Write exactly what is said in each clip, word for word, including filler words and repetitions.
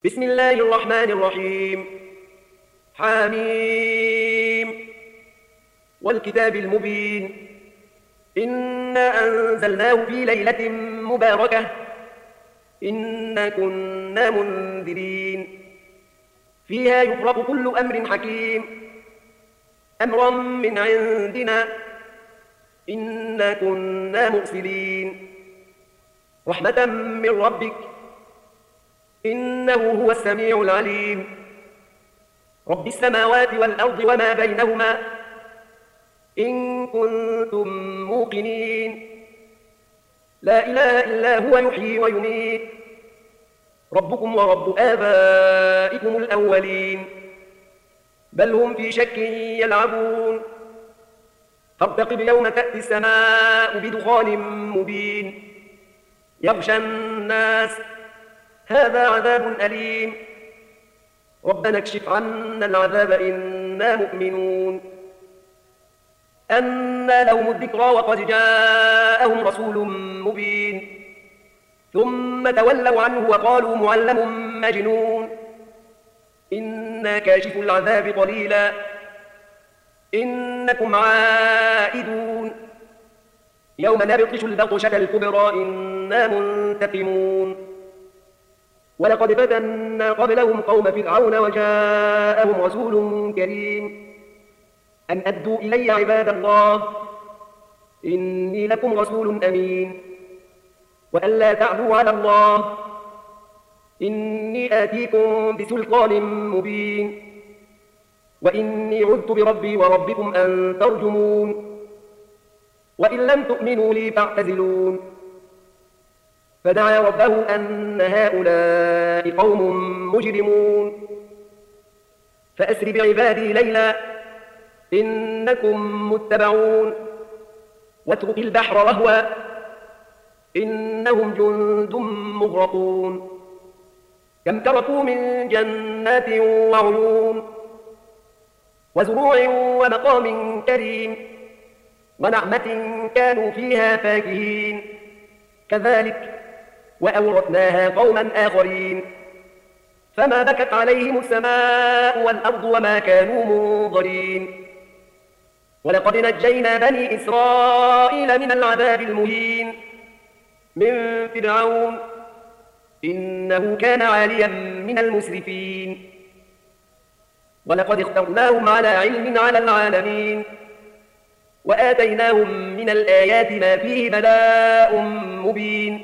بسم الله الرحمن الرحيم. حاميم والكتاب المبين. إنا أنزلناه في ليلة مباركة إنا كنا منذرين فيها يفرق كل أمر حكيم أمرا من عندنا إنا كنا مرسلين رحمة من ربك إنه هو السميع العليم. رب السماوات والأرض وما بينهما إن كنتم موقنين لا إله إلا هو يحيي ويميت ربكم ورب آبائكم الأولين بل هم في شك يلعبون فارتقب يوم تأتي السماء بدخان مبين يغشى الناس هذا عذاب أليم ربنا اكشف عنا العذاب إنا مؤمنون. أنى لهم الذكرى وقد جاءهم رسول مبين ثم تولوا عنه وقالوا معلم مجنون إنا كاشف العذاب قليلا إنكم عائدون يوم نبطش البطشة الكبرى إنا منتقمون. ولقد فتنا قبلهم قوم فرعون وجاءهم رسول كريم أن أدوا إلي عباد الله إني لكم رسول أمين وأن لا تعدوا على الله إني آتيكم بسلطان مبين وإني عذت بربي وربكم أن ترجمون وإن لم تؤمنوا لي فاعتزلون. فدعا ربه أن هؤلاء قوم مجرمون فأسر بعبادي ليلا إنكم متبعون واترك البحر رهوا إنهم جند مغرقون كم تركوا من جنات وعيون وزروع ومقام كريم ونعمة كانوا فيها فاكهين كذلك وأورثناها قوما آخرين فما بكت عليهم السماء والأرض وما كانوا منظرين. ولقد نجينا بني إسرائيل من العذاب المهين من فرعون إنه كان عاليا من المسرفين ولقد اخترناهم على علم على العالمين وآتيناهم من الآيات ما فيه بلاء مبين.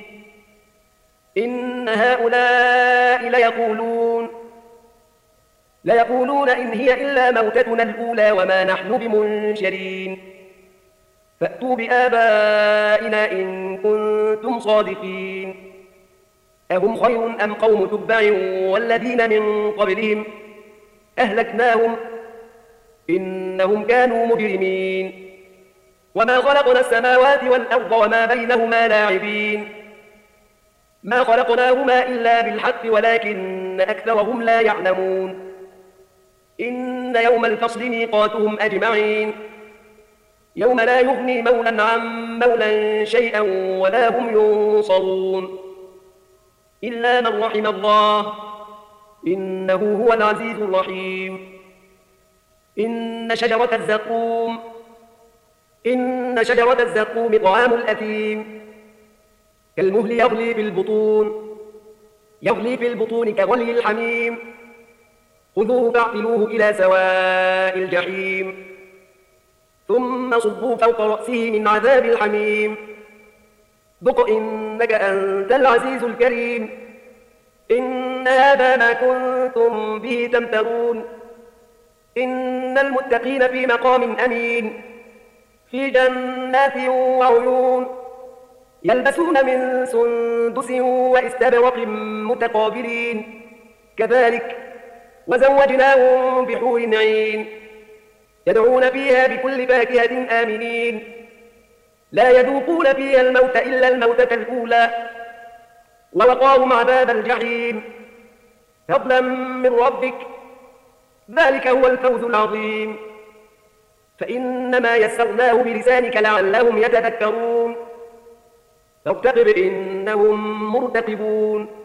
إن هؤلاء ليقولون ليقولون إن هي إلا موتتنا الأولى وما نحن بمنشرين فأتوا بآبائنا إن كنتم صادقين أهم خير أم قوم تبع والذين من قبلهم أهلكناهم إنهم كانوا مجرمين وما خلقنا السماوات والأرض وما بينهما لاعبين ما خلقناهما إلا بالحق ولكن أكثرهم لا يعلمون. إن يوم الفصل ميقاتهم أجمعين يوم لا يغني مولا عن مولا شيئا ولا هم ينصرون إلا من رحم الله إنه هو العزيز الرحيم. إن شجرة الزقوم إن شجرة الزقوم طعام الأثيم كالمهل يغلي في البطون يغلي في البطون كغلي الحميم خذوه فاعتلوه إلى سواء الجحيم ثم صبوا فوق رأسه من عذاب الحميم ذق إنك أنت العزيز الكريم. إن هذا ما كنتم به تمترون إن المتقين في مقام أمين في جنات وعيون يلبسون من سندس واستبرق متقابلين كذلك وزوجناهم بحور عين يدعون فيها بكل فاكهة آمنين لا يذوقون فيها الموت إلا الموتة الأولى ووقاهم عذاب الجحيم فضلا من ربك ذلك هو الفوز العظيم. فإنما يسرناه بلسانك لعلهم يتذكرون فارتقب إنهم مرتقبون.